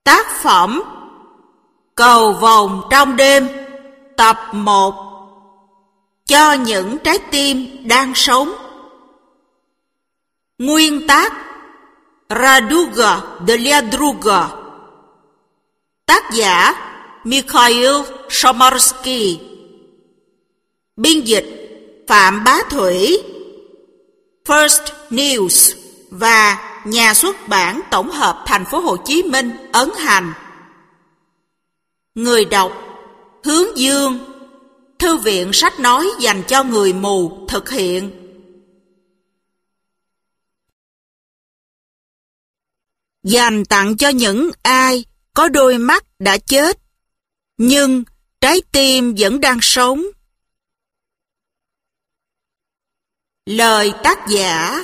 Tác phẩm Cầu vồng trong đêm, tập 1. Cho những trái tim đang sống. Nguyên tác Raduga Deliadruga. Tác giả Mikhail Shomarsky. Biên dịch Phạm Bá Thủy. First News và Nhà xuất bản tổng hợp Thành phố Hồ Chí Minh ấn hành. Người đọc Hướng Dương. Thư viện sách nói dành cho người mù thực hiện. Dành tặng cho những ai có đôi mắt đã chết, nhưng trái tim vẫn đang sống. Lời tác giả.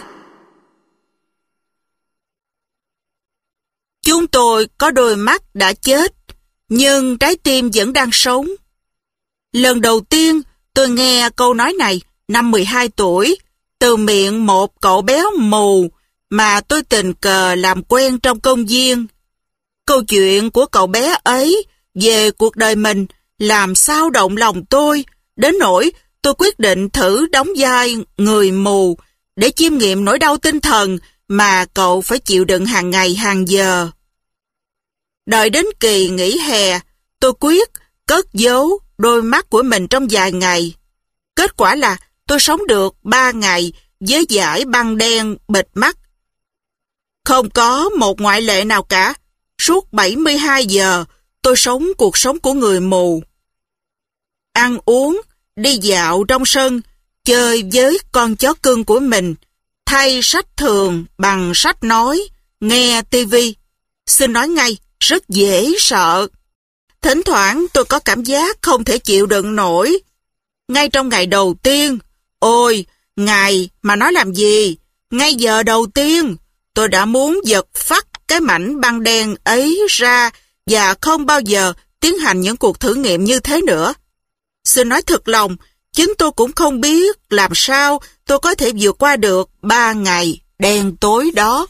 Chúng tôi có đôi mắt đã chết, nhưng trái tim vẫn đang sống. Lần đầu tiên tôi nghe câu nói này năm 12 tuổi, từ miệng một cậu bé mù mà tôi tình cờ làm quen trong công viên. Câu chuyện của cậu bé ấy về cuộc đời mình làm xao động lòng tôi, đến nỗi tôi quyết định thử đóng vai người mù để chiêm nghiệm nỗi đau tinh thần mà cậu phải chịu đựng hàng ngày hàng giờ. Đợi đến kỳ nghỉ hè, tôi quyết cất giấu đôi mắt của mình trong vài ngày. Kết quả là tôi sống được 3 ngày với dải băng đen bịt mắt. Không có một ngoại lệ nào cả. Suốt 72 giờ, tôi sống cuộc sống của người mù. Ăn uống, đi dạo trong sân, chơi với con chó cưng của mình, thay sách thường bằng sách nói, nghe tivi. Xin nói ngay, rất dễ sợ. Thỉnh thoảng tôi có cảm giác không thể chịu đựng nổi. Ngay trong ngày đầu tiên, ôi, ngày mà nói làm gì, ngay giờ đầu tiên, tôi đã muốn giật phắt cái mảnh băng đen ấy ra và không bao giờ tiến hành những cuộc thử nghiệm như thế nữa. Xin nói thật lòng, chính tôi cũng không biết làm sao tôi có thể vượt qua được 3 ngày đen tối đó.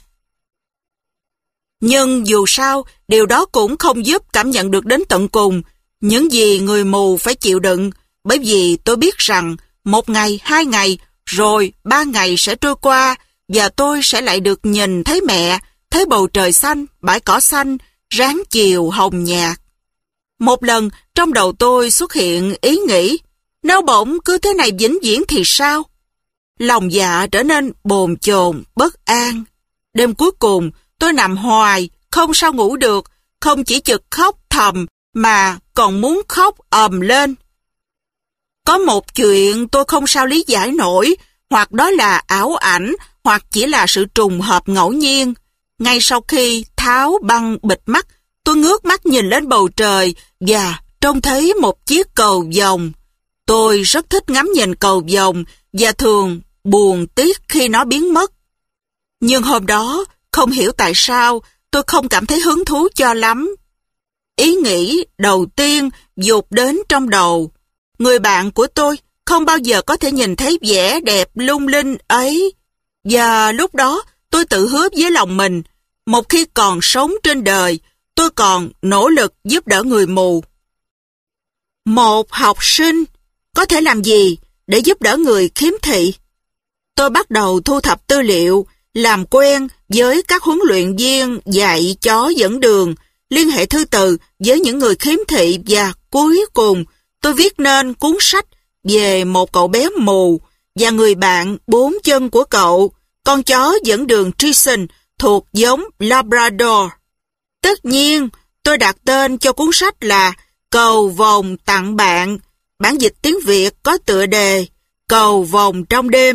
Nhưng dù sao, điều đó cũng không giúp cảm nhận được đến tận cùng những gì người mù phải chịu đựng, bởi vì tôi biết rằng 1 ngày, 2 ngày, rồi 3 ngày sẽ trôi qua và tôi sẽ lại được nhìn thấy mẹ, thấy bầu trời xanh, bãi cỏ xanh, ráng chiều hồng nhạt. Một lần trong đầu tôi xuất hiện ý nghĩ, nếu bỗng cứ thế này vĩnh viễn thì sao? Lòng dạ trở nên bồn chồn, bất an. Đêm cuối cùng, tôi nằm hoài, không sao ngủ được, không chỉ chực khóc thầm mà còn muốn khóc ầm lên. Có một chuyện tôi không sao lý giải nổi, hoặc đó là ảo ảnh, hoặc chỉ là sự trùng hợp ngẫu nhiên. Ngay sau khi tháo băng bịt mắt, tôi ngước mắt nhìn lên bầu trời và trông thấy một chiếc cầu vồng. Tôi rất thích ngắm nhìn cầu vồng và thường buồn tiếc khi nó biến mất. Nhưng hôm đó, không hiểu tại sao, tôi không cảm thấy hứng thú cho lắm. Ý nghĩ đầu tiên vụt đến trong đầu. Người bạn của tôi không bao giờ có thể nhìn thấy vẻ đẹp lung linh ấy. Và lúc đó, tôi tự hứa với lòng mình, một khi còn sống trên đời, tôi còn nỗ lực giúp đỡ người mù. Một học sinh có thể làm gì để giúp đỡ người khiếm thị? Tôi bắt đầu thu thập tư liệu, làm quen với các huấn luyện viên dạy chó dẫn đường, liên hệ thư từ với những người khiếm thị và cuối cùng tôi viết nên cuốn sách về một cậu bé mù và người bạn 4 chân của cậu, con chó dẫn đường Trison thuộc giống Labrador. Tất nhiên, tôi đặt tên cho cuốn sách là Cầu vồng tặng bạn. Bản dịch tiếng Việt có tựa đề Cầu vồng trong đêm.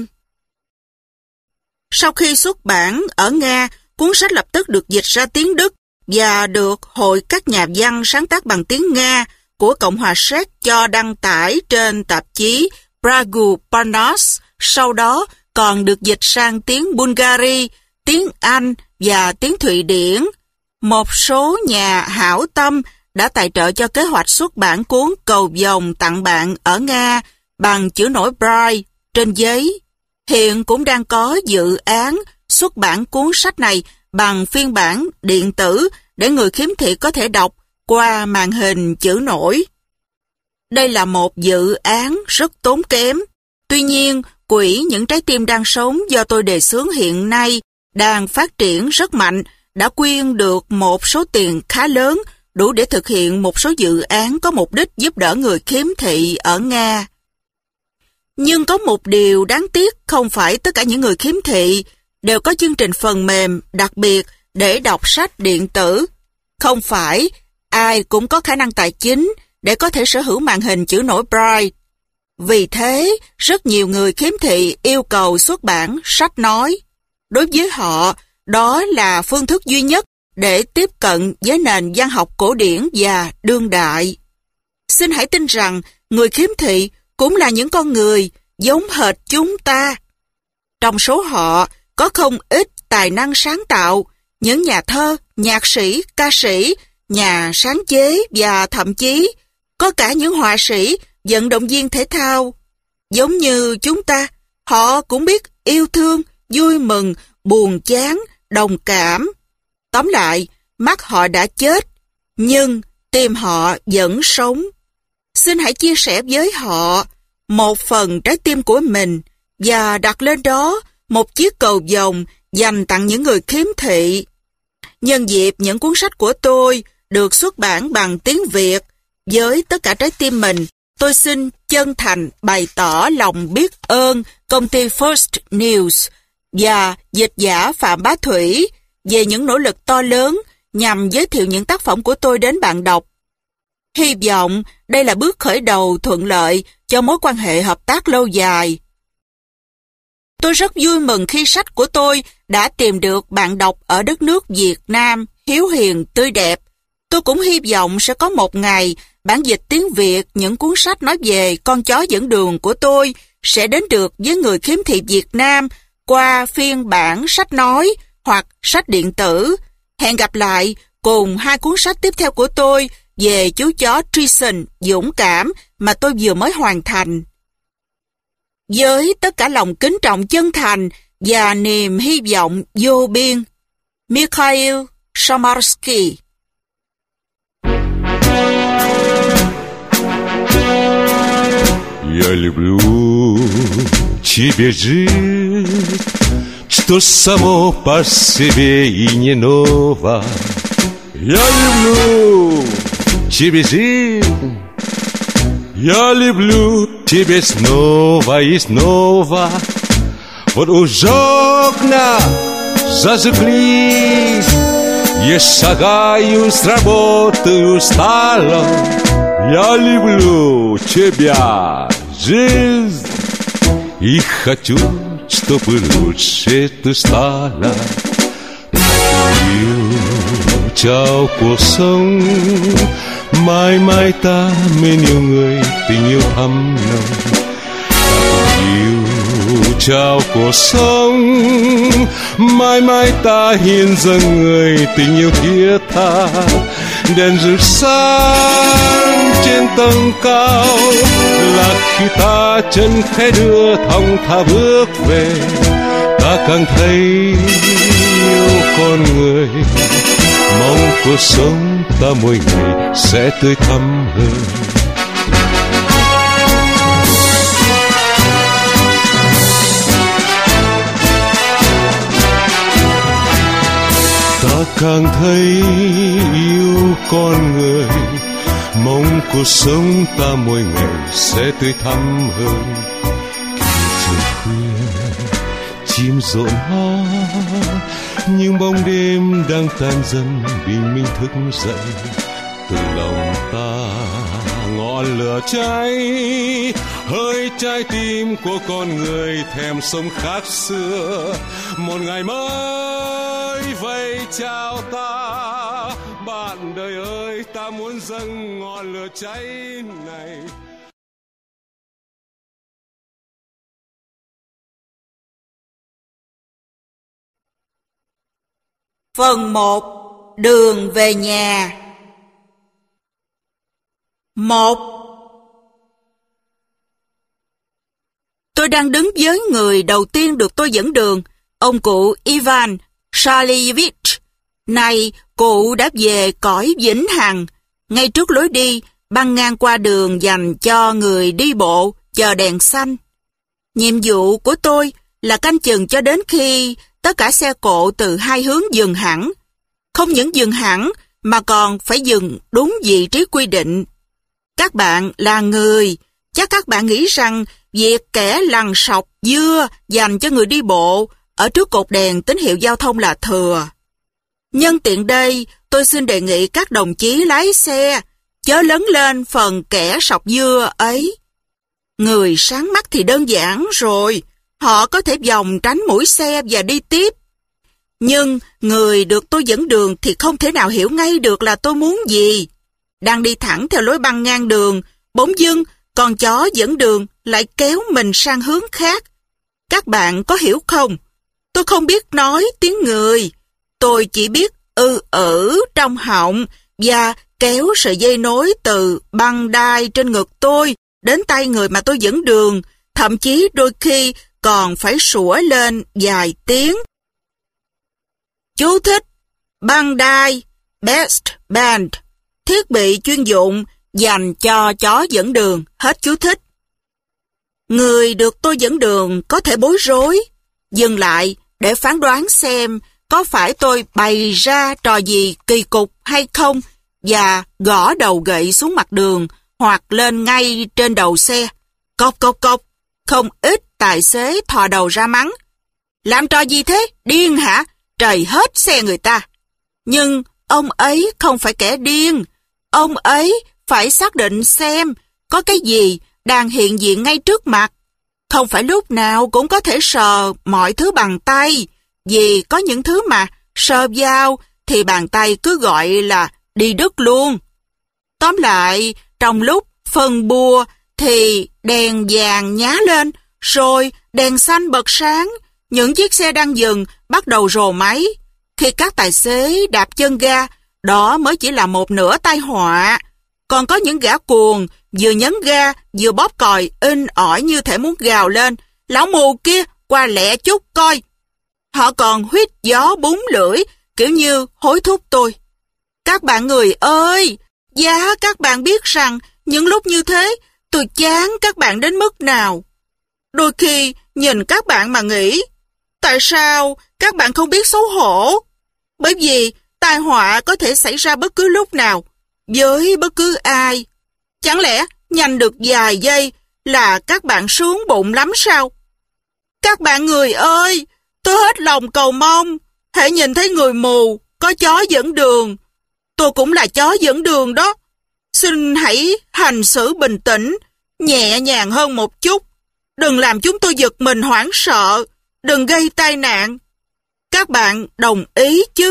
Sau khi xuất bản ở Nga, cuốn sách lập tức được dịch ra tiếng Đức và được Hội các nhà văn sáng tác bằng tiếng Nga của Cộng hòa Séc cho đăng tải trên tạp chí Pragueparnas. Sau đó còn được dịch sang tiếng Bulgari, tiếng Anh và tiếng Thụy Điển. Một số nhà hảo tâm đã tài trợ cho kế hoạch xuất bản cuốn Cầu vồng tặng bạn ở Nga bằng chữ nổi Braille trên giấy. Hiện cũng đang có dự án xuất bản cuốn sách này bằng phiên bản điện tử để người khiếm thị có thể đọc qua màn hình chữ nổi. Đây là một dự án rất tốn kém. Tuy nhiên, quỹ Những Trái Tim Đang Sống do tôi đề xướng hiện nay đang phát triển rất mạnh, đã quyên được một số tiền khá lớn đủ để thực hiện một số dự án có mục đích giúp đỡ người khiếm thị ở Nga. Nhưng có một điều đáng tiếc, không phải tất cả những người khiếm thị đều có chương trình phần mềm đặc biệt để đọc sách điện tử. Không phải ai cũng có khả năng tài chính để có thể sở hữu màn hình chữ nổi Braille. Vì thế, rất nhiều người khiếm thị yêu cầu xuất bản sách nói. Đối với họ, đó là phương thức duy nhất để tiếp cận với nền văn học cổ điển và đương đại. Xin hãy tin rằng người khiếm thị cũng là những con người giống hệt chúng ta. Trong số họ có không ít tài năng sáng tạo, những nhà thơ, nhạc sĩ, ca sĩ, nhà sáng chế và thậm chí có cả những họa sĩ, vận động viên thể thao. Giống như chúng ta, họ cũng biết yêu thương, vui mừng, buồn chán, đồng cảm. Tóm lại, mắt họ đã chết, nhưng tim họ vẫn sống. Xin hãy chia sẻ với họ một phần trái tim của mình và đặt lên đó một chiếc cầu vồng dành tặng những người khiếm thị. Nhân dịp những cuốn sách của tôi được xuất bản bằng tiếng Việt, với tất cả trái tim mình, tôi xin chân thành bày tỏ lòng biết ơn công ty First News và dịch giả Phạm Bá Thủy về những nỗ lực to lớn nhằm giới thiệu những tác phẩm của tôi đến bạn đọc. Hy vọng đây là bước khởi đầu thuận lợi cho mối quan hệ hợp tác lâu dài. Tôi rất vui mừng khi sách của tôi đã tìm được bạn đọc ở đất nước Việt Nam, hiếu hiền, tươi đẹp. Tôi cũng hy vọng sẽ có một ngày bản dịch tiếng Việt những cuốn sách nói về con chó dẫn đường của tôi sẽ đến được với người khiếm thị Việt Nam qua phiên bản sách nói hoặc sách điện tử. Hẹn gặp lại cùng hai cuốn sách tiếp theo của tôi về chú chó Treason dũng cảm mà tôi vừa mới hoàn thành. Với tất cả lòng kính trọng chân thành và niềm hy vọng vô biên. Mikhail Shomarsky. Я люблю тебе жить, что само по себе и не ново. Я люблю тебе жить, я люблю тебе снова и снова. Вот уж окна зажглись, я шагаю с работы устала. Я люблю тебя, жизнь, и хочу, чтобы lучше ты stala. Yêu trao cuộc sống, mãi mãi ta mến yêu người, tình yêu thắm nồng. Yêu trao cuộc sống, mãi mãi ta hiến dâng người, tình yêu thiết tha. Đèn rực sáng trên tầng cao là khi ta chân khẽ đưa thong thả bước về, ta càng thấy yêu con người, mong cuộc sống ta mỗi ngày sẽ tươi thắm hơn. Ta càng thấy yêu con người, mong cuộc sống ta mỗi ngày sẽ tươi thắm hơn. Khi trời khuya chim rộn hót, những bóng đêm đang tan dần, bình minh thức dậy. Từ lòng ta ngọn lửa cháy, hơi trái tim của con người thèm sống khác xưa. Một ngày mới vây chào ta, bạn đời ơi, ta muốn dâng ngọn lửa cháy này. Phần 1. Đường về nhà. 1. Tôi đang đứng với người đầu tiên được tôi dẫn đường, ông cụ Ivan Salievich. Này, cụ đã về cõi vĩnh hằng. Ngay trước lối đi, băng ngang qua đường dành cho người đi bộ, chờ đèn xanh. Nhiệm vụ của tôi là canh chừng cho đến khi tất cả xe cộ từ hai hướng dừng hẳn. Không những dừng hẳn, mà còn phải dừng đúng vị trí quy định. Các bạn là người, chắc các bạn nghĩ rằng việc kẻ lằn sọc dưa dành cho người đi bộ ở trước cột đèn tín hiệu giao thông là thừa. Nhân tiện đây, tôi xin đề nghị các đồng chí lái xe chớ lấn lên phần kẻ sọc dưa ấy. Người sáng mắt thì đơn giản rồi, họ có thể vòng tránh mũi xe và đi tiếp. Nhưng người được tôi dẫn đường thì không thể nào hiểu ngay được là tôi muốn gì. Đang đi thẳng theo lối băng ngang đường, bỗng dưng con chó dẫn đường lại kéo mình sang hướng khác. Các bạn có hiểu không? Tôi không biết nói tiếng người. Tôi chỉ biết trong họng và kéo sợi dây nối từ băng đai trên ngực tôi đến tay người mà tôi dẫn đường, thậm chí đôi khi còn phải sủa lên vài tiếng. Chú thích: băng đai, best band, thiết bị chuyên dụng dành cho chó dẫn đường. Hết chú thích. Người được tôi dẫn đường có thể bối rối, dừng lại để phán đoán xem có phải tôi bày ra trò gì kỳ cục hay không và gõ đầu gậy xuống mặt đường hoặc lên ngay trên đầu xe. Cộc cộc cộc, không ít tài xế thò đầu ra mắng. Làm trò gì thế? Điên hả? Trời hết xe người ta. Nhưng ông ấy không phải kẻ điên. Ông ấy phải xác định xem có cái gì đang hiện diện ngay trước mặt. Không phải lúc nào cũng có thể sờ mọi thứ bằng tay, vì có những thứ mà sờ vào thì bàn tay cứ gọi là đi đứt luôn. Tóm lại, trong lúc phân bua thì đèn vàng nhá lên, rồi đèn xanh bật sáng, những chiếc xe đang dừng bắt đầu rồ máy. Khi các tài xế đạp chân ga, đó mới chỉ là một nửa tai họa. Còn có những gã cuồng vừa nhấn ga vừa bóp còi in ỏi như thể muốn gào lên: lão mù kia, qua lẹ chút coi. Họ còn huýt gió búng lưỡi, kiểu như hối thúc tôi. Các bạn người ơi, giá các bạn biết rằng những lúc như thế tôi chán các bạn đến mức nào. Đôi khi nhìn các bạn mà nghĩ, tại sao các bạn không biết xấu hổ? Bởi vì tai họa có thể xảy ra bất cứ lúc nào, với bất cứ ai. Chẳng lẽ nhanh được vài giây là các bạn sướng bụng lắm sao? Các bạn người ơi, tôi hết lòng cầu mong, hãy nhìn thấy người mù, có chó dẫn đường. Tôi cũng là chó dẫn đường đó. Xin hãy hành xử bình tĩnh, nhẹ nhàng hơn một chút. Đừng làm chúng tôi giật mình hoảng sợ, đừng gây tai nạn. Các bạn đồng ý chứ?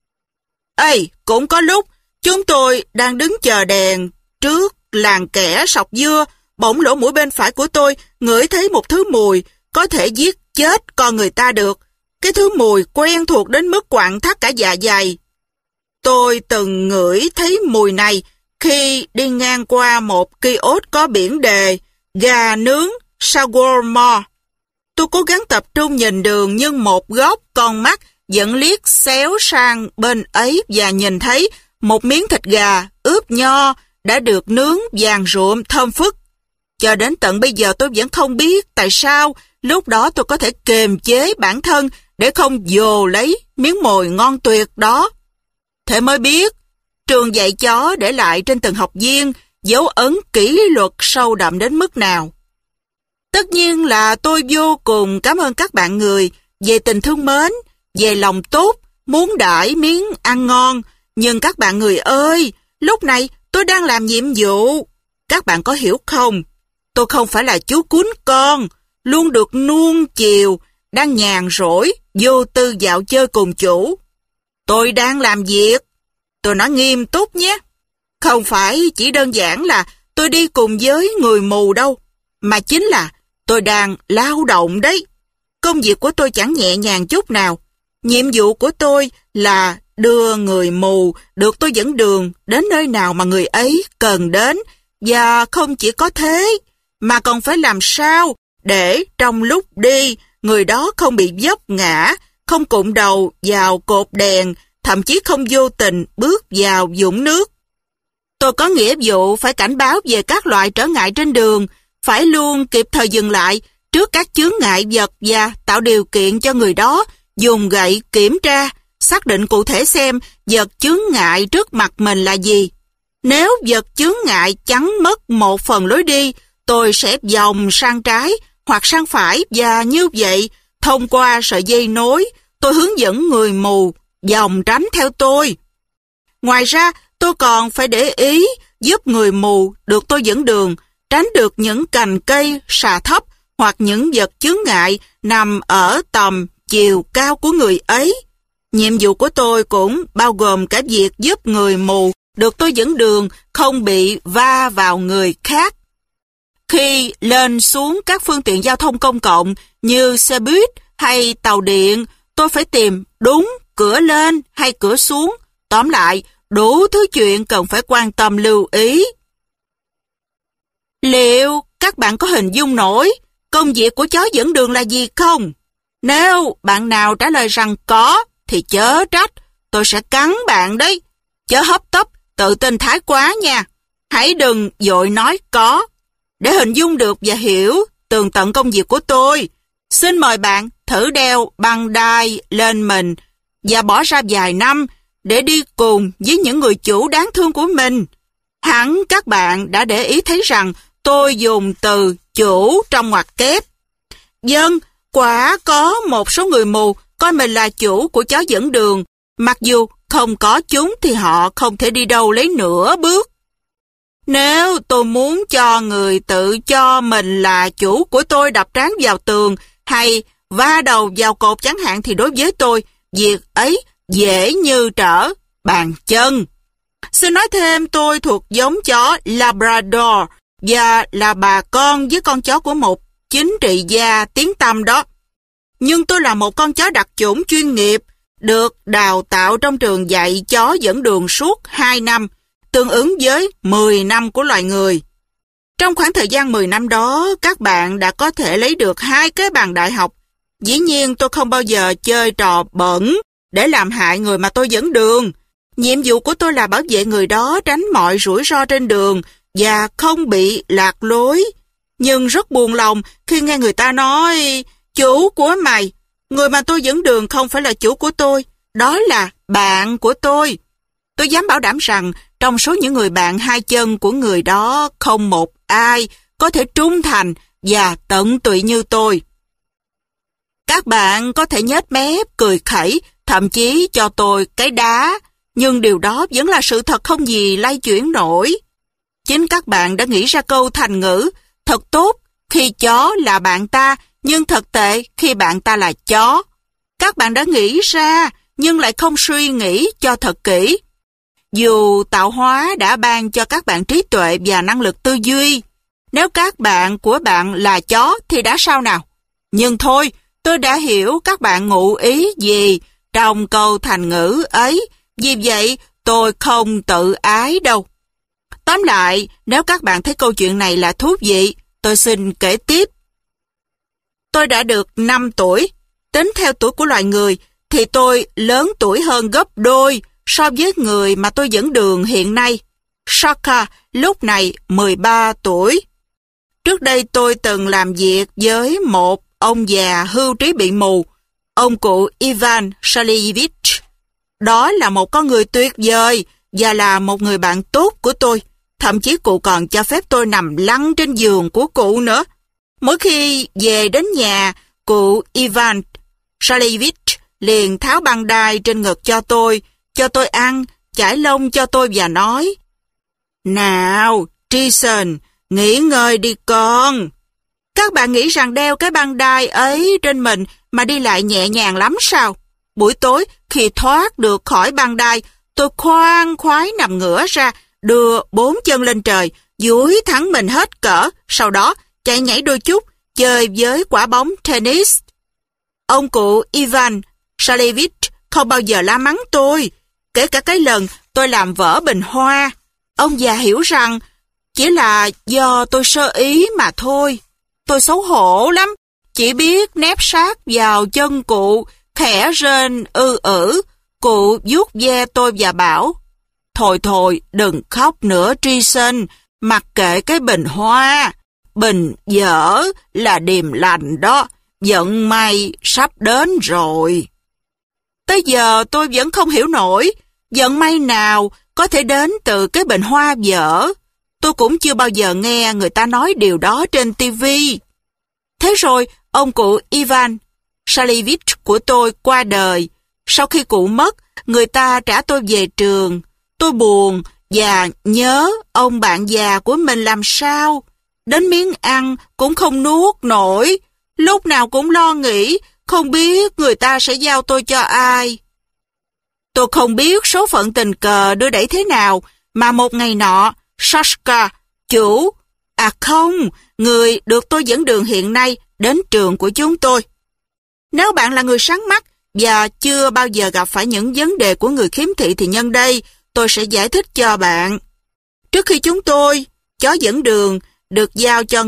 Ê, cũng có lúc chúng tôi đang đứng chờ đèn trước làng kẻ sọc dưa, bỗng lỗ mũi bên phải của tôi ngửi thấy một thứ mùi có thể giết chết con người ta được. Cái thứ mùi quen thuộc đến mức quặn thắt cả dạ dày. Tôi từng ngửi thấy mùi này khi đi ngang qua một kiosk có biển đề gà nướng shawarma. Tôi cố gắng tập trung nhìn đường, nhưng một góc con mắt vẫn liếc xéo sang bên ấy và nhìn thấy một miếng thịt gà ướp nho đã được nướng vàng rụm thơm phức. Cho đến tận bây giờ tôi vẫn không biết tại sao lúc đó tôi có thể kiềm chế bản thân để không dồ lấy miếng mồi ngon tuyệt đó. Thế mới biết, trường dạy chó để lại trên từng học viên dấu ấn kỷ luật sâu đậm đến mức nào. Tất nhiên là tôi vô cùng cảm ơn các bạn người về tình thương mến, về lòng tốt, muốn đãi miếng ăn ngon. Nhưng các bạn người ơi, lúc này tôi đang làm nhiệm vụ. Các bạn có hiểu không? Tôi không phải là chú cún con, luôn được nuông chiều, đang nhàn rỗi, vô tư dạo chơi cùng chủ. Tôi đang làm việc. Tôi nói nghiêm túc nhé. Không phải chỉ đơn giản là tôi đi cùng với người mù đâu, mà chính là tôi đang lao động đấy. Công việc của tôi chẳng nhẹ nhàng chút nào. Nhiệm vụ của tôi là đưa người mù được tôi dẫn đường đến nơi nào mà người ấy cần đến. Và không chỉ có thế, mà còn phải làm sao để trong lúc đi, người đó không bị vấp ngã, không cụng đầu vào cột đèn thậm chí không vô tình bước vào vũng nước. Tôi có nghĩa vụ phải cảnh báo về các loại trở ngại trên đường, phải luôn kịp thời dừng lại trước các chướng ngại vật và tạo điều kiện cho người đó dùng gậy kiểm tra, xác định cụ thể xem vật chướng ngại trước mặt mình là gì. Nếu vật chướng ngại chắn mất một phần lối đi, tôi sẽ vòng sang trái hoặc sang phải, và như vậy, thông qua sợi dây nối, tôi hướng dẫn người mù vòng tránh theo tôi. Ngoài ra, tôi còn phải để ý giúp người mù được tôi dẫn đường, tránh được những cành cây xà thấp hoặc những vật chướng ngại nằm ở tầm chiều cao của người ấy. Nhiệm vụ của tôi cũng bao gồm cả việc giúp người mù được tôi dẫn đường không bị va vào người khác. Khi lên xuống các phương tiện giao thông công cộng như xe buýt hay tàu điện, tôi phải tìm đúng cửa lên hay cửa xuống. Tóm lại, đủ thứ chuyện cần phải quan tâm lưu ý. Liệu các bạn có hình dung nổi công việc của chó dẫn đường là gì không? Nếu bạn nào trả lời rằng có, thì chớ trách, tôi sẽ cắn bạn đấy. Chớ hấp tấp, tự tin thái quá nha. Hãy đừng vội nói có. Để hình dung được và hiểu tường tận công việc của tôi, xin mời bạn thử đeo băng đai lên mình và bỏ ra vài năm để đi cùng với những người chủ đáng thương của mình. Hẳn các bạn đã để ý thấy rằng tôi dùng từ chủ trong ngoặc kép. Vâng, quả có một số người mù coi mình là chủ của chó dẫn đường, mặc dù không có chúng thì họ không thể đi đâu lấy nửa bước. Nếu tôi muốn cho người tự cho mình là chủ của tôi đập trán vào tường hay va đầu vào cột chẳng hạn, thì đối với tôi, việc ấy dễ như trở bàn chân. Xin nói thêm, tôi thuộc giống chó Labrador và là bà con với con chó của một chính trị gia tiếng tăm đó. Nhưng tôi là một con chó đặc chủng chuyên nghiệp, được đào tạo trong trường dạy chó dẫn đường suốt 2 năm, tương ứng với 10 năm của loài người. Trong khoảng thời gian 10 năm đó, các bạn đã có thể lấy được 2 cái bằng đại học. Dĩ nhiên tôi không bao giờ chơi trò bẩn để làm hại người mà tôi dẫn đường. Nhiệm vụ của tôi là bảo vệ người đó tránh mọi rủi ro trên đường và không bị lạc lối. Nhưng rất buồn lòng khi nghe người ta nói, chủ của mày. Người mà tôi dẫn đường không phải là chủ của tôi, đó là bạn của tôi. Tôi dám bảo đảm rằng trong số những người bạn hai chân của người đó, không một ai có thể trung thành và tận tụy như tôi. Các bạn có thể nhếch mép, cười khẩy, thậm chí cho tôi cái đá, nhưng điều đó vẫn là sự thật không gì lay chuyển nổi. Chính các bạn đã nghĩ ra câu thành ngữ, thật tốt khi chó là bạn ta, nhưng thật tệ khi bạn ta là chó. Các bạn đã nghĩ ra, nhưng lại không suy nghĩ cho thật kỹ. Dù tạo hóa đã ban cho các bạn trí tuệ và năng lực tư duy, nếu các bạn của bạn là chó thì đã sao nào? Nhưng thôi, tôi đã hiểu các bạn ngụ ý gì trong câu thành ngữ ấy, vì vậy tôi không tự ái đâu. Tóm lại, nếu các bạn thấy câu chuyện này là thú vị, tôi xin kể tiếp. Tôi đã được 5 tuổi, tính theo tuổi của loài người thì tôi lớn tuổi hơn gấp đôi so với người mà tôi dẫn đường hiện nay. Shaka lúc này 13 tuổi. Trước đây tôi từng làm việc với một ông già hưu trí bị mù, ông cụ Ivan Salievich. Đó là một con người tuyệt vời và là một người bạn tốt của tôi. Thậm chí cụ còn cho phép tôi nằm lăn trên giường của cụ nữa. Mỗi khi về đến nhà, cụ Ivan Salievich liền tháo băng đai trên ngực cho tôi ăn, chải lông cho tôi và nói, nào, Jason, nghỉ ngơi đi con. Các bạn nghĩ rằng đeo cái băng đai ấy trên mình mà đi lại nhẹ nhàng lắm sao? Buổi tối, khi thoát được khỏi băng đai, tôi khoan khoái nằm ngửa ra, đưa 4 chân lên trời, duỗi thẳng mình hết cỡ, sau đó chạy nhảy đôi chút, chơi với quả bóng tennis. Ông cụ Ivan Salievich không bao giờ la mắng tôi, kể cả cái lần tôi làm vỡ bình hoa. Ông già hiểu rằng chỉ là do tôi sơ ý mà thôi. Tôi xấu hổ lắm, chỉ biết nép sát vào chân cụ, khẽ rên ư ử. Cụ vuốt ve tôi và bảo, thôi, đừng khóc nữa Treason, mặc kệ cái bình hoa. Bình dở là điềm lành đó, vận may sắp đến rồi. Tới giờ tôi vẫn không hiểu nổi, vận may nào có thể đến từ cái bình hoa dở. Tôi cũng chưa bao giờ nghe người ta nói điều đó trên TV. Thế rồi, ông cụ Ivan Salivich của tôi qua đời. Sau khi cụ mất, người ta trả tôi về trường. Tôi buồn và nhớ ông bạn già của mình làm sao. Đến miếng ăn cũng không nuốt nổi. Lúc nào cũng lo nghĩ, không biết người ta sẽ giao tôi cho ai. Tôi không biết số phận tình cờ đưa đẩy thế nào, mà một ngày nọ, Sashka, người được tôi dẫn đường hiện nay đến trường của chúng tôi. Nếu bạn là người sáng mắt và chưa bao giờ gặp phải những vấn đề của người khiếm thị thì nhân đây tôi sẽ giải thích cho bạn. Trước khi chúng tôi, chó dẫn đường được giao cho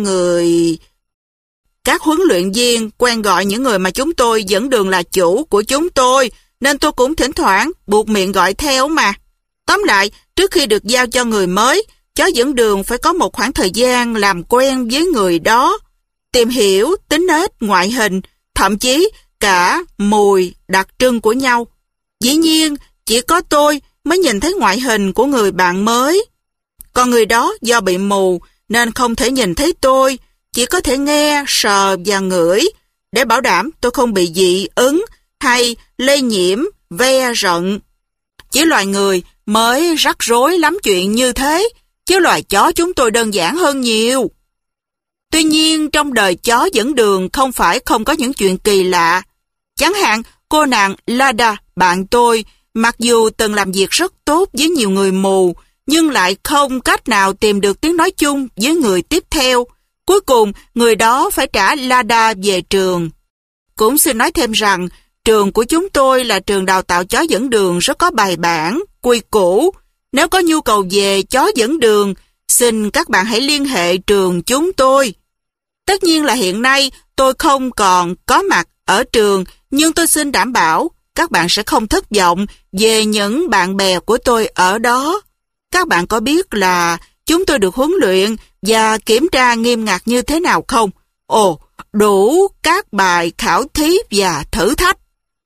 các huấn luyện viên quen gọi những người mà chúng tôi dẫn đường là chủ của chúng tôi, nên tôi cũng thỉnh thoảng buộc miệng gọi theo mà. Tóm lại, trước khi được giao cho người mới, chó dẫn đường phải có một khoảng thời gian làm quen với người đó, tìm hiểu tính nết, ngoại hình, thậm chí cả mùi đặc trưng của nhau. Dĩ nhiên, chỉ có tôi mới nhìn thấy ngoại hình của người bạn mới. Còn người đó do bị mù nên không thể nhìn thấy tôi, chỉ có thể nghe, sờ và ngửi, để bảo đảm tôi không bị dị ứng hay lây nhiễm, ve rận. Chỉ loài người mới rắc rối lắm chuyện như thế, chứ loài chó chúng tôi đơn giản hơn nhiều. Tuy nhiên, trong đời chó dẫn đường không phải không có những chuyện kỳ lạ. Chẳng hạn, cô nàng Lada, bạn tôi, mặc dù từng làm việc rất tốt với nhiều người mù, nhưng lại không cách nào tìm được tiếng nói chung với người tiếp theo. Cuối cùng, người đó phải trả Lada về trường. Cũng xin nói thêm rằng, trường của chúng tôi là trường đào tạo chó dẫn đường rất có bài bản, quy củ. Nếu có nhu cầu về chó dẫn đường, xin các bạn hãy liên hệ trường chúng tôi. Tất nhiên là hiện nay tôi không còn có mặt ở trường, nhưng tôi xin đảm bảo các bạn sẽ không thất vọng về những bạn bè của tôi ở đó. Các bạn có biết là chúng tôi được huấn luyện và kiểm tra nghiêm ngặt như thế nào không? Ồ, đủ các bài khảo thí và thử thách.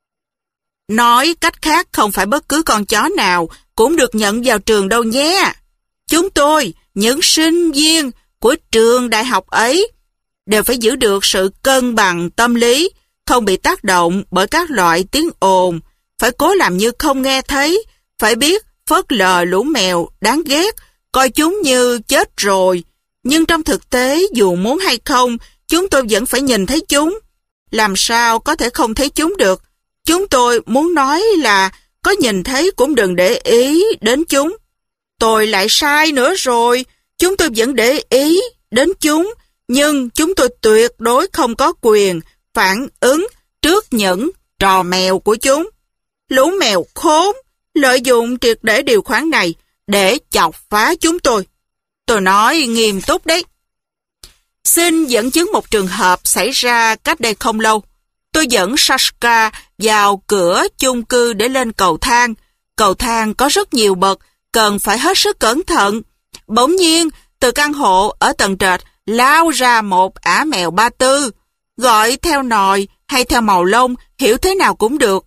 Nói cách khác, không phải bất cứ con chó nào cũng được nhận vào trường đâu nhé. Chúng tôi, những sinh viên của trường đại học ấy, đều phải giữ được sự cân bằng tâm lý, không bị tác động bởi các loại tiếng ồn, phải cố làm như không nghe thấy, phải biết phớt lờ lũ mèo đáng ghét, coi chúng như chết rồi. Nhưng trong thực tế, dù muốn hay không, chúng tôi vẫn phải nhìn thấy chúng. Làm sao có thể không thấy chúng được? Chúng tôi muốn nói là có nhìn thấy cũng đừng để ý đến chúng. Tôi lại sai nữa rồi. Chúng tôi vẫn để ý đến chúng, nhưng chúng tôi tuyệt đối không có quyền phản ứng trước những trò mèo của chúng. Lũ mèo khốn lợi dụng triệt để điều khoản này để chọc phá chúng tôi. Tôi nói nghiêm túc đấy. Xin dẫn chứng một trường hợp xảy ra cách đây không lâu. Tôi dẫn Sashka vào cửa chung cư để lên cầu thang. Cầu thang có rất nhiều bậc, cần phải hết sức cẩn thận. Bỗng nhiên, từ căn hộ ở tầng trệt lao ra một ả mèo Ba Tư. Gọi theo nòi hay theo màu lông, hiểu thế nào cũng được.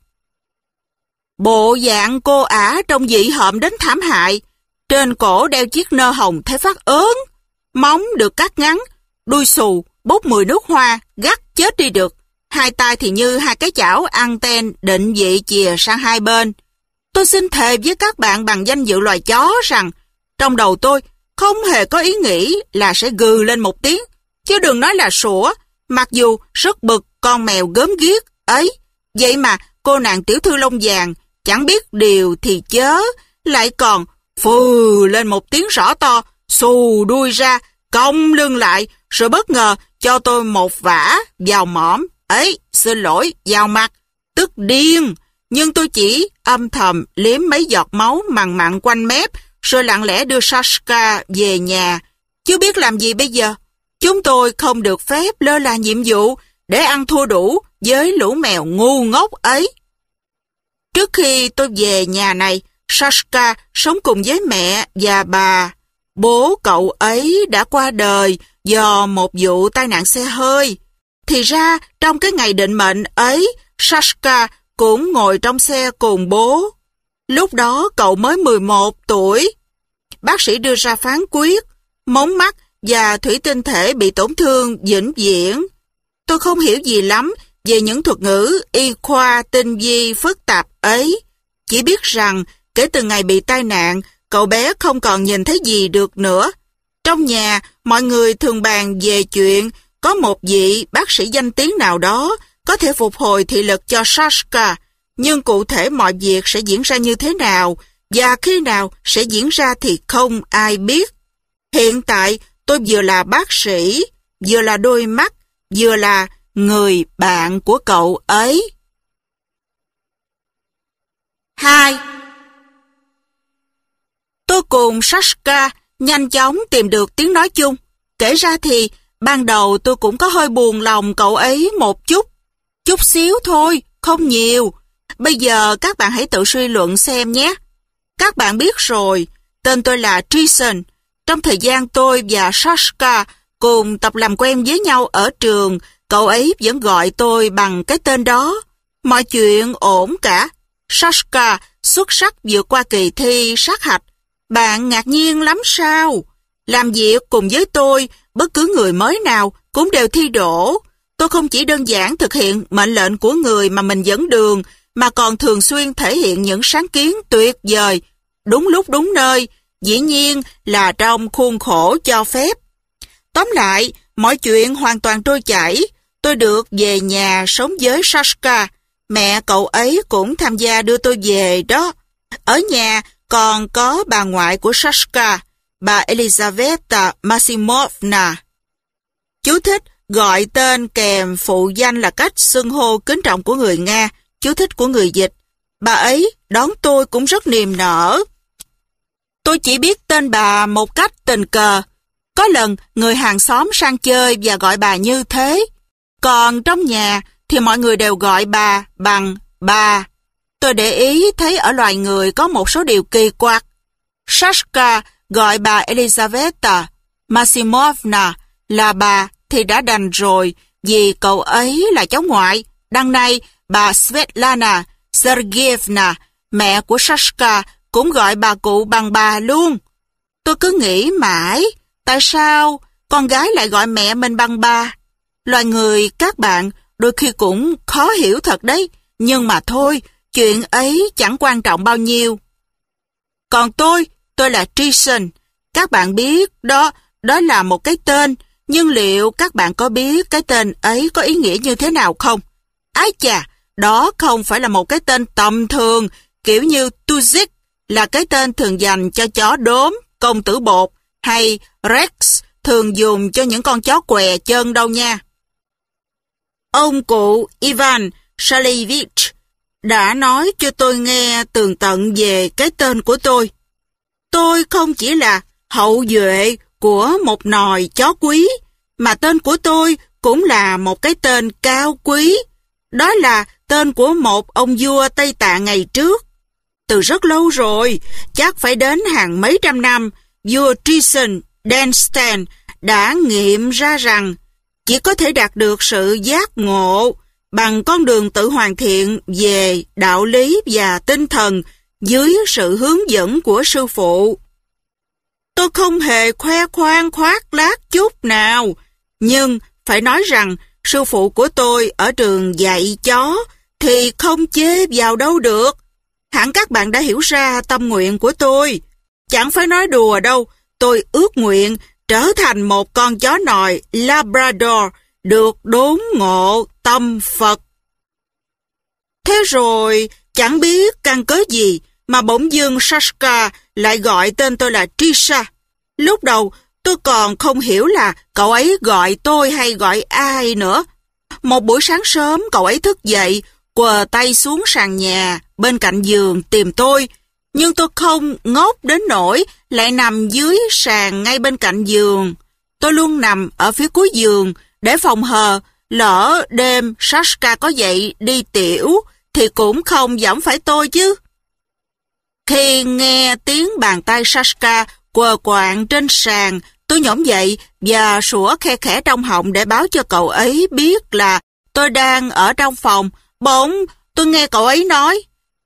Bộ dạng cô ả trông dị hợm đến thảm hại. Trên cổ đeo chiếc nơ hồng thấy phát ớn. Móng được cắt ngắn, đuôi xù, bốc mùi nước hoa, gắt chết đi được. Hai tay thì như hai cái chảo anten định vị chìa sang hai bên. Tôi xin thề với các bạn bằng danh dự loài chó rằng trong đầu tôi không hề có ý nghĩ là sẽ gừ lên một tiếng, chứ đừng nói là sủa, mặc dù rất bực con mèo gớm ghiếc ấy. Vậy mà cô nàng tiểu thư lông vàng chẳng biết điều thì chớ, lại còn phừ lên một tiếng rõ to, xù đuôi ra, cong lưng lại, rồi bất ngờ cho tôi một vả vào mõm. Ấy, xin lỗi, vào mặt, tức điên. Nhưng tôi chỉ âm thầm liếm mấy giọt máu mằn mặn quanh mép, rồi lặng lẽ đưa Sashka về nhà. Chứ biết làm gì bây giờ? Chúng tôi không được phép lơ là nhiệm vụ để ăn thua đủ với lũ mèo ngu ngốc ấy. Trước khi tôi về nhà này, Sashka sống cùng với mẹ và bà. Bố cậu ấy đã qua đời do một vụ tai nạn xe hơi. Thì ra, trong cái ngày định mệnh ấy, Sashka cũng ngồi trong xe cùng bố. Lúc đó cậu mới 11 tuổi. Bác sĩ đưa ra phán quyết, mống mắt và thủy tinh thể bị tổn thương vĩnh viễn. Tôi không hiểu gì lắm về những thuật ngữ y khoa tinh vi phức tạp ấy. Chỉ biết rằng kể từ ngày bị tai nạn, cậu bé không còn nhìn thấy gì được nữa. Trong nhà, mọi người thường bàn về chuyện có một vị bác sĩ danh tiếng nào đó có thể phục hồi thị lực cho Sashka, nhưng cụ thể mọi việc sẽ diễn ra như thế nào và khi nào sẽ diễn ra thì không ai biết. Hiện tại, tôi vừa là bác sĩ, vừa là đôi mắt, vừa là người bạn của cậu ấy. 2. Tôi cùng Sashka nhanh chóng tìm được tiếng nói chung. Kể ra thì, ban đầu tôi cũng có hơi buồn lòng cậu ấy một chút. Chút xíu thôi, không nhiều. Bây giờ các bạn hãy tự suy luận xem nhé. Các bạn biết rồi, tên tôi là Treason. Trong thời gian tôi và Sashka cùng tập làm quen với nhau ở trường, cậu ấy vẫn gọi tôi bằng cái tên đó. Mọi chuyện ổn cả. Sashka xuất sắc vượt qua kỳ thi sát hạch. Bạn ngạc nhiên lắm sao? Làm việc cùng với tôi, bất cứ người mới nào cũng đều thi đỗ. Tôi không chỉ đơn giản thực hiện mệnh lệnh của người mà mình dẫn đường, mà còn thường xuyên thể hiện những sáng kiến tuyệt vời, đúng lúc đúng nơi, dĩ nhiên là trong khuôn khổ cho phép. Tóm lại, mọi chuyện hoàn toàn trôi chảy. Tôi được về nhà sống với Sashka. Mẹ cậu ấy cũng tham gia đưa tôi về đó. Ở nhà còn có bà ngoại của Sashka, bà Elizaveta Maximovna. Chú thích gọi tên kèm phụ danh là cách xưng hô kính trọng của người Nga. Chú thích của người dịch. Bà ấy đón tôi cũng rất niềm nở. Tôi chỉ biết tên bà một cách tình cờ. Có lần người hàng xóm sang chơi và gọi bà như thế. Còn trong nhà thì mọi người đều gọi bà bằng bà. Tôi để ý thấy ở loài người có một số điều kỳ quặc. Sashka gọi bà Elizaveta Maximovna là bà thì đã đành rồi, vì cậu ấy là cháu ngoại. Đằng này, bà Svetlana Sergeyevna, mẹ của Sashka, cũng gọi bà cụ bằng bà luôn. Tôi cứ nghĩ mãi, tại sao con gái lại gọi mẹ mình bằng bà? Loài người các bạn đôi khi cũng khó hiểu thật đấy, nhưng mà thôi, chuyện ấy chẳng quan trọng bao nhiêu. Còn tôi là Treason. Các bạn biết đó là một cái tên, nhưng liệu các bạn có biết cái tên ấy có ý nghĩa như thế nào không? Ái chà, đó không phải là một cái tên tầm thường, kiểu như Tuzik là cái tên thường dành cho chó đốm, công tử bột, hay Rex thường dùng cho những con chó què chân đâu nha. Ông cụ Ivan Shalevich đã nói cho tôi nghe tường tận về cái tên của tôi. Tôi không chỉ là hậu duệ của một nòi chó quý, mà tên của tôi cũng là một cái tên cao quý. Đó là tên của một ông vua Tây Tạng ngày trước. Từ rất lâu rồi, chắc phải đến hàng mấy trăm năm, vua Treason Denstan đã nghiệm ra rằng chỉ có thể đạt được sự giác ngộ bằng con đường tự hoàn thiện về đạo lý và tinh thần dưới sự hướng dẫn của sư phụ. Tôi không hề khoe khoang khoác lác chút nào, nhưng phải nói rằng sư phụ của tôi ở trường dạy chó thì không chê vào đâu được. Hẳn các bạn đã hiểu ra tâm nguyện của tôi. Chẳng phải nói đùa đâu, tôi ước nguyện trở thành một con chó nòi Labrador được đốn ngộ tâm Phật. Thế rồi, chẳng biết căn cớ gì mà bỗng dưng Sashka lại gọi tên tôi là Trisha. Lúc đầu, tôi còn không hiểu là cậu ấy gọi tôi hay gọi ai nữa. Một buổi sáng sớm, cậu ấy thức dậy, quờ tay xuống sàn nhà, bên cạnh giường tìm tôi. Nhưng tôi không ngốc đến nỗi lại nằm dưới sàn ngay bên cạnh giường. Tôi luôn nằm ở phía cuối giường để phòng hờ, lỡ đêm Sashka có dậy đi tiểu thì cũng không giảm phải tôi chứ. Khi nghe tiếng bàn tay Sashka quờ quạng trên sàn, tôi nhổm dậy và sủa khe khẽ trong họng để báo cho cậu ấy biết là tôi đang ở trong phòng. Bỗng tôi nghe cậu ấy nói,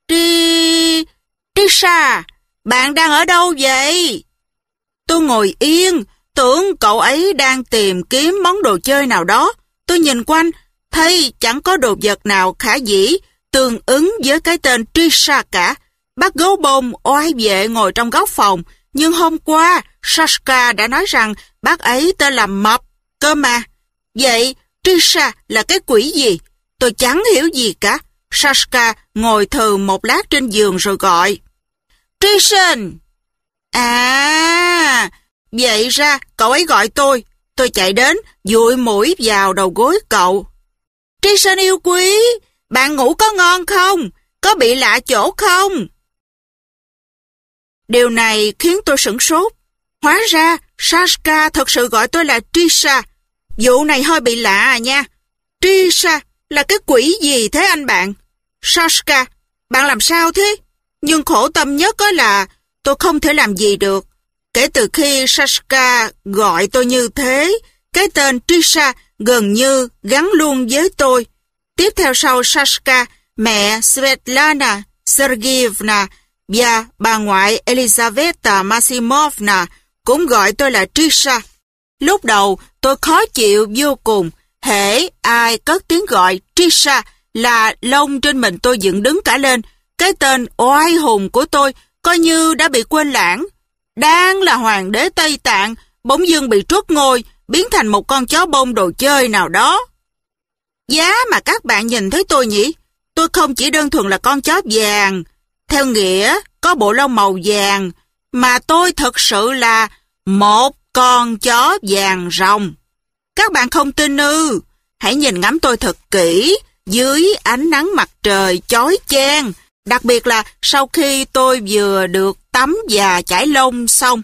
Trisha, bạn đang ở đâu vậy? Tôi ngồi yên, tưởng cậu ấy đang tìm kiếm món đồ chơi nào đó. Tôi nhìn quanh, thấy chẳng có đồ vật nào khả dĩ tương ứng với cái tên Trisha cả. Bác gấu bông oai vệ ngồi trong góc phòng, nhưng hôm qua Sashka đã nói rằng bác ấy tên là Mập cơ mà. Vậy Trisha là cái quỷ gì? Tôi chẳng hiểu gì cả. Sashka ngồi thừ một lát trên giường rồi gọi, Trishan! À, vậy ra cậu ấy gọi tôi. Tôi chạy đến, dụi mũi vào đầu gối cậu. Trishan yêu quý, bạn ngủ có ngon không? Có bị lạ chỗ không? Điều này khiến tôi sửng sốt. Hóa ra Sashka thật sự gọi tôi là Trisha. Vụ này hơi bị lạ à nha. Trisha là cái quỷ gì thế anh bạn? Sashka, bạn làm sao thế? Nhưng khổ tâm nhất đó là tôi không thể làm gì được. Kể từ khi Sashka gọi tôi như thế, cái tên Trisha gần như gắn luôn với tôi. Tiếp theo sau Sashka, mẹ Svetlana Sergeyevna và bà ngoại Elizaveta Maximovna cũng gọi tôi là Trisha. Lúc đầu tôi khó chịu vô cùng. Hễ ai cất tiếng gọi Trisha là lông trên mình tôi dựng đứng cả lên. Cái tên oai hùng của tôi coi như đã bị quên lãng. Đang là hoàng đế Tây Tạng, bỗng dưng bị truất ngôi, biến thành một con chó bông đồ chơi nào đó. Giá mà các bạn nhìn thấy tôi nhỉ? Tôi không chỉ đơn thuần là con chó vàng, theo nghĩa có bộ lông màu vàng, mà tôi thật sự là một con chó vàng rồng. Các bạn không tin ư? Hãy nhìn ngắm tôi thật kỹ dưới ánh nắng mặt trời chói chang, đặc biệt là sau khi tôi vừa được tắm và chải lông xong.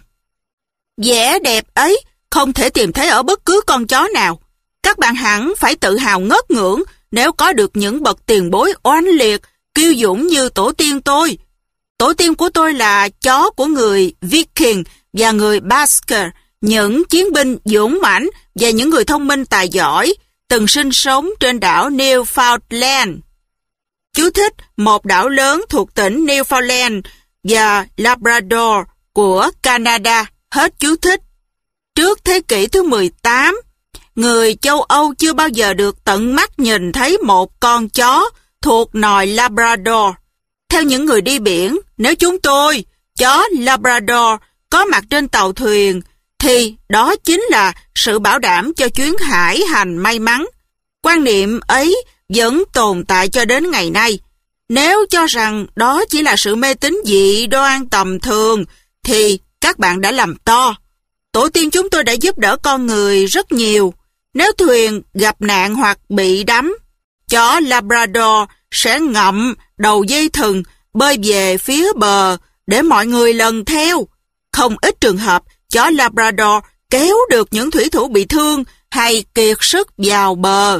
Vẻ đẹp ấy không thể tìm thấy ở bất cứ con chó nào. Các bạn hẳn phải tự hào ngất ngưỡng nếu có được những bậc tiền bối oanh liệt, kiêu dũng như tổ tiên tôi. Tổ tiên của tôi là chó của người Viking và người Basque, những chiến binh dũng mãnh và những người thông minh tài giỏi, từng sinh sống trên đảo Newfoundland. Chú thích: một đảo lớn thuộc tỉnh Newfoundland và Labrador của Canada. Hết chú thích. Trước thế kỷ thứ 18, người châu Âu chưa bao giờ được tận mắt nhìn thấy một con chó thuộc nòi Labrador. Theo những người đi biển, nếu chúng tôi, chó Labrador, có mặt trên tàu thuyền, thì đó chính là sự bảo đảm cho chuyến hải hành may mắn. Quan niệm ấy vẫn tồn tại cho đến ngày nay. Nếu cho rằng đó chỉ là sự mê tín dị đoan tầm thường, thì các bạn đã lầm to. Tổ tiên chúng tôi đã giúp đỡ con người rất nhiều. Nếu thuyền gặp nạn hoặc bị đắm, chó Labrador sẽ ngậm đầu dây thừng bơi về phía bờ để mọi người lần theo. Không ít trường hợp, chó Labrador kéo được những thủy thủ bị thương hay kiệt sức vào bờ.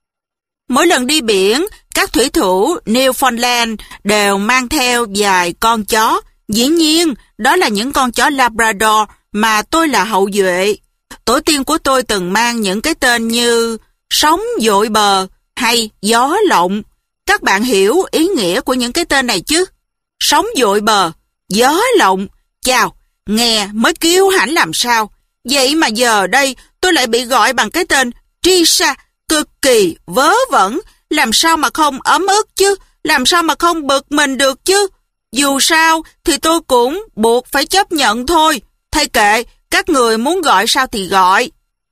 Mỗi lần đi biển, các thủy thủ Newfoundland đều mang theo vài con chó. Dĩ nhiên, đó là những con chó Labrador mà tôi là hậu duệ. Tổ tiên của tôi từng mang những cái tên như sóng dội bờ hay gió lộng. Các bạn hiểu ý nghĩa của những cái tên này chứ? Sóng dội bờ, gió lộng. Chào, nghe mới kiêu hãnh làm sao. Vậy mà giờ đây tôi lại bị gọi bằng cái tên Trisha, cực kỳ vớ vẩn. Làm sao mà không ấm ức chứ? Làm sao mà không bực mình được chứ? Dù sao thì tôi cũng buộc phải chấp nhận thôi. Thay kệ, các người muốn gọi sao thì gọi.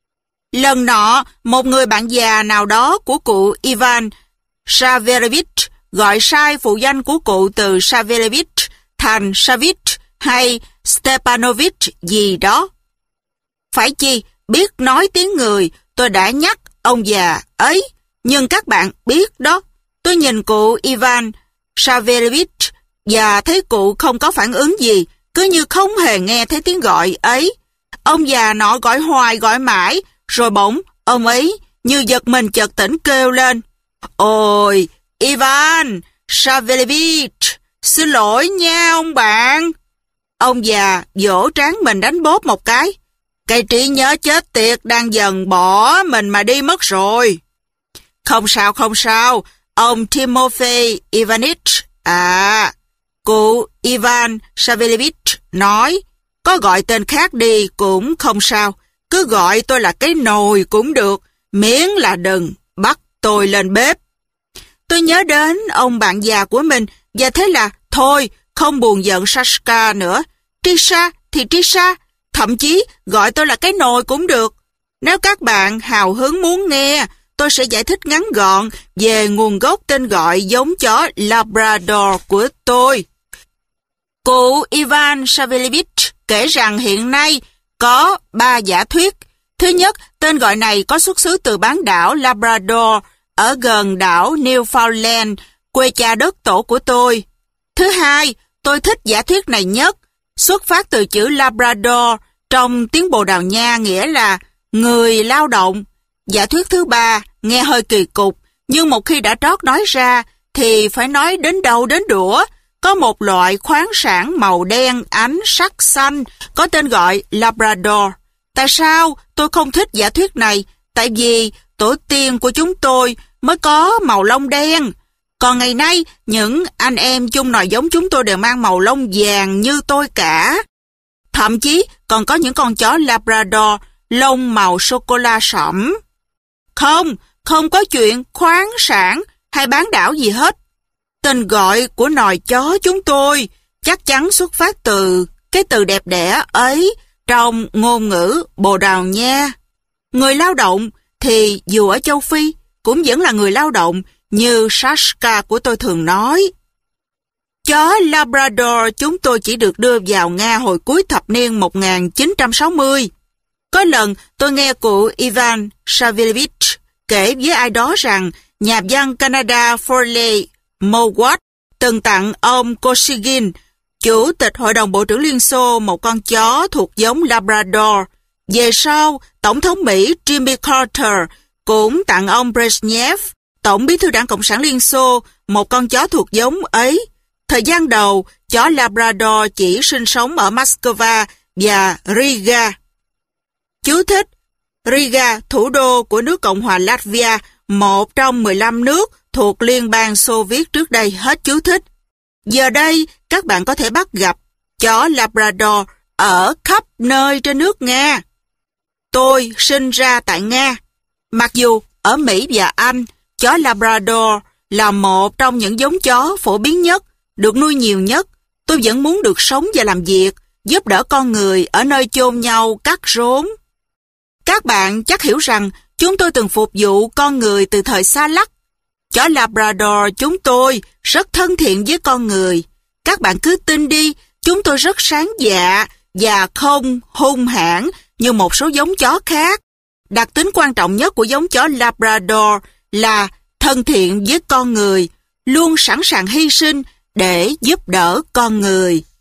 Lần nọ, một người bạn già nào đó của cụ Ivan Saverovich gọi sai phụ danh của cụ từ Saverovich thành Savich hay Stepanovich gì đó. Phải chi, biết nói tiếng người, tôi đã nhắc ông già ấy. Nhưng các bạn biết đó, tôi nhìn cụ Ivan Saverovich và thấy cụ không có phản ứng gì, cứ như không hề nghe thấy tiếng gọi ấy. Ông già nọ gọi hoài gọi mãi, rồi bỗng ông ấy như giật mình chợt tỉnh kêu lên: Ôi, Ivan Savelevich, xin lỗi nha ông bạn. Ông già vỗ trán mình đánh bóp một cái. Cái trí nhớ chết tiệt đang dần bỏ mình mà đi mất rồi. Không sao, ông Timofey Ivanich. Cụ Ivan Savelevich nói, có gọi tên khác đi cũng không sao, cứ gọi tôi là cái nồi cũng được, miễn là đừng bắt tôi lên bếp. Tôi nhớ đến ông bạn già của mình, và thế là thôi, không buồn giận Sashka nữa. Trisha thì Trisha, thậm chí gọi tôi là cái nồi cũng được. Nếu các bạn hào hứng muốn nghe, tôi sẽ giải thích ngắn gọn về nguồn gốc tên gọi giống chó Labrador của tôi. Cụ Ivan Savelevich kể rằng hiện nay có 3 giả thuyết. Thứ nhất, tên gọi này có xuất xứ từ bán đảo Labrador ở gần đảo Newfoundland, quê cha đất tổ của tôi. Thứ hai, tôi thích giả thuyết này nhất, xuất phát từ chữ Labrador trong tiếng Bồ Đào Nha nghĩa là người lao động. Giả thuyết thứ ba nghe hơi kỳ cục, nhưng một khi đã trót nói ra thì phải nói đến đầu đến đũa. Có một loại khoáng sản màu đen ánh sắc xanh có tên gọi Labrador. Tại sao tôi không thích giả thuyết này? Tại vì tổ tiên của chúng tôi mới có màu lông đen. Còn ngày nay, những anh em chung nòi giống chúng tôi đều mang màu lông vàng như tôi cả. Thậm chí còn có những con chó Labrador lông màu sô-cô-la sẫm. Không có chuyện khoáng sản hay bán đảo gì hết. Tên gọi của nòi chó chúng tôi chắc chắn xuất phát từ cái từ đẹp đẽ ấy trong ngôn ngữ Bồ Đào Nha. Người lao động thì dù ở châu Phi cũng vẫn là người lao động như Sashka của tôi thường nói. Chó Labrador chúng tôi chỉ được đưa vào Nga hồi cuối thập niên 1960. Có lần tôi nghe cụ Ivan Savelevich kể với ai đó rằng nhà văn Canada Forley Mowat từng tặng ông Kosygin, Chủ tịch Hội đồng Bộ trưởng Liên Xô, một con chó thuộc giống Labrador. Về sau, Tổng thống Mỹ Jimmy Carter cũng tặng ông Brezhnev, Tổng bí thư Đảng Cộng sản Liên Xô, một con chó thuộc giống ấy. Thời gian đầu, chó Labrador chỉ sinh sống ở Moscow và Riga. Chú thích: Riga, thủ đô của nước Cộng hòa Latvia, một trong 15 nước thuộc Liên bang Xô Viết trước đây. Hết chú thích. Giờ đây, các bạn có thể bắt gặp chó Labrador ở khắp nơi trên nước Nga. Tôi sinh ra tại Nga. Mặc dù ở Mỹ và Anh, chó Labrador là một trong những giống chó phổ biến nhất, được nuôi nhiều nhất, tôi vẫn muốn được sống và làm việc, giúp đỡ con người ở nơi chôn nhau cắt rốn. Các bạn chắc hiểu rằng chúng tôi từng phục vụ con người từ thời xa lắc. Chó Labrador chúng tôi rất thân thiện với con người. Các bạn cứ tin đi, chúng tôi rất sáng dạ và không hung hãn như một số giống chó khác. Đặc tính quan trọng nhất của giống chó Labrador là thân thiện với con người, luôn sẵn sàng hy sinh để giúp đỡ con người.